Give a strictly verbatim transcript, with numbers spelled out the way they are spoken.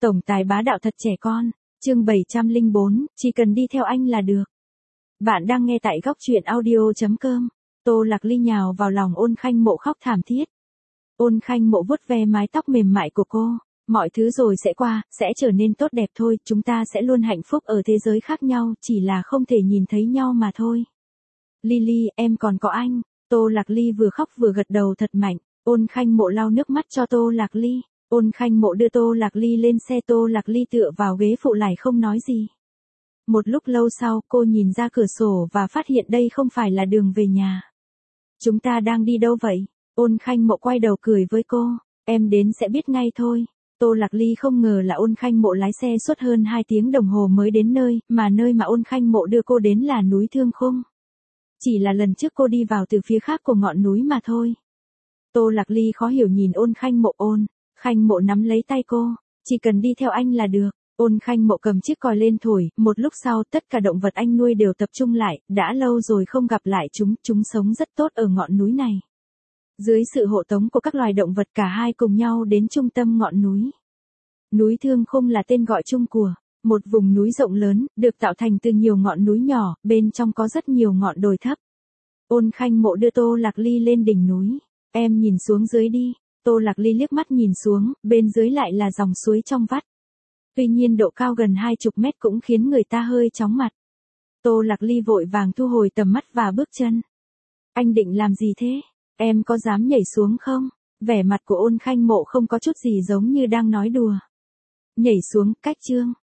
Tổng tài bá đạo thật trẻ con, chương bảy trăm lẻ bốn, chỉ cần đi theo anh là được. Bạn đang nghe tại góc truyện audio chấm com. Tô Lạc Ly nhào vào lòng Ôn Khanh Mộ khóc thảm thiết. Ôn Khanh Mộ vuốt ve mái tóc mềm mại của cô, mọi thứ rồi sẽ qua, sẽ trở nên tốt đẹp thôi, chúng ta sẽ luôn hạnh phúc ở thế giới khác nhau, chỉ là không thể nhìn thấy nhau mà thôi. Lily, em còn có anh. Tô Lạc Ly vừa khóc vừa gật đầu thật mạnh. Ôn Khanh Mộ lau nước mắt cho Tô Lạc Ly. Ôn Khanh Mộ đưa Tô Lạc Ly lên xe, Tô Lạc Ly tựa vào ghế phụ lại không nói gì. Một lúc lâu sau, cô nhìn ra cửa sổ và phát hiện đây không phải là đường về nhà. Chúng ta đang đi đâu vậy? Ôn Khanh Mộ quay đầu cười với cô. Em đến sẽ biết ngay thôi. Tô Lạc Ly không ngờ là Ôn Khanh Mộ lái xe suốt hơn hai tiếng đồng hồ mới đến nơi, mà nơi mà Ôn Khanh Mộ đưa cô đến là núi Thương Khung. Chỉ là lần trước cô đi vào từ phía khác của ngọn núi mà thôi. Tô Lạc Ly khó hiểu nhìn Ôn Khanh Mộ. Ôn Khanh Mộ nắm lấy tay cô, chỉ cần đi theo anh là được. Ôn Khanh Mộ cầm chiếc còi lên thổi, một lúc sau tất cả động vật anh nuôi đều tập trung lại, đã lâu rồi không gặp lại chúng, chúng sống rất tốt ở ngọn núi này. Dưới sự hộ tống của các loài động vật cả hai cùng nhau đến trung tâm ngọn núi. Núi Thương Khung là tên gọi chung của một vùng núi rộng lớn, được tạo thành từ nhiều ngọn núi nhỏ, bên trong có rất nhiều ngọn đồi thấp. Ôn Khanh Mộ đưa Tô Lạc Ly lên đỉnh núi. Em nhìn xuống dưới đi. Tô Lạc Ly liếc mắt nhìn xuống, bên dưới lại là dòng suối trong vắt. Tuy nhiên độ cao gần hai chục mét cũng khiến người ta hơi chóng mặt. Tô Lạc Ly vội vàng thu hồi tầm mắt và bước chân. Anh định làm gì thế? Em có dám nhảy xuống không? Vẻ mặt của Ôn Khanh Mộ không có chút gì giống như đang nói đùa. Nhảy xuống, cách chương.